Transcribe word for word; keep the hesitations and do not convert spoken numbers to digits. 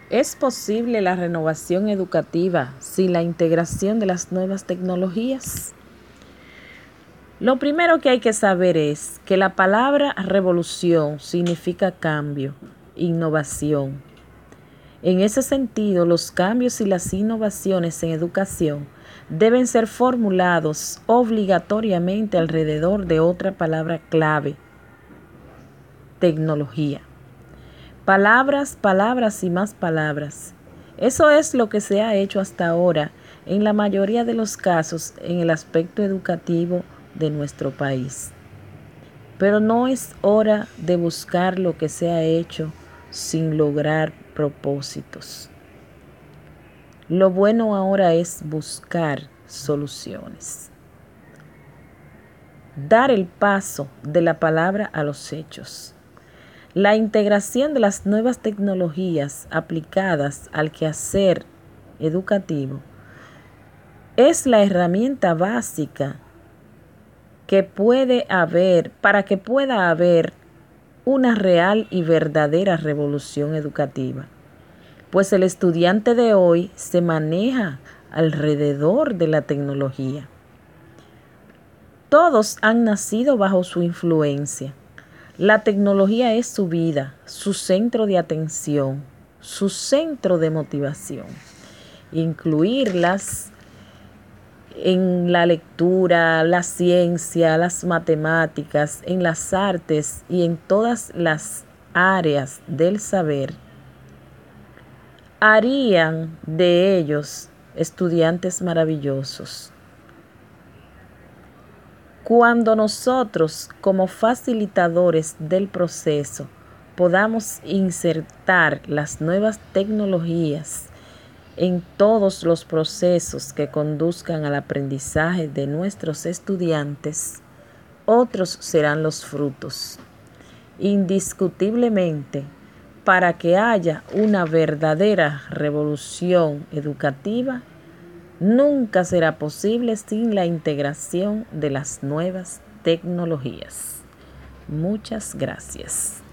¿Es posible la renovación educativa sin la integración de las nuevas tecnologías? Lo primero que hay que saber es que la palabra revolución significa cambio, innovación. En ese sentido, los cambios y las innovaciones en educación deben ser formulados obligatoriamente alrededor de otra palabra clave: tecnología. Palabras, palabras y más palabras. Eso es lo que se ha hecho hasta ahora en la mayoría de los casos en el aspecto educativo de nuestro país. Pero no es hora de buscar lo que se ha hecho sin lograr propósitos. Lo bueno ahora es buscar soluciones. Dar el paso de la palabra a los hechos. La integración de las nuevas tecnologías aplicadas al quehacer educativo es la herramienta básica que puede haber para que pueda haber una real y verdadera revolución educativa, pues el estudiante de hoy se maneja alrededor de la tecnología. Todos han nacido bajo su influencia. La tecnología es su vida, su centro de atención, su centro de motivación. Incluirlas en la lectura, la ciencia, las matemáticas, en las artes y en todas las áreas del saber, harían de ellos estudiantes maravillosos. Cuando nosotros, como facilitadores del proceso, podamos insertar las nuevas tecnologías en todos los procesos que conduzcan al aprendizaje de nuestros estudiantes, otros serán los frutos. Indiscutiblemente, para que haya una verdadera revolución educativa, nunca será posible sin la integración de las nuevas tecnologías. Muchas gracias.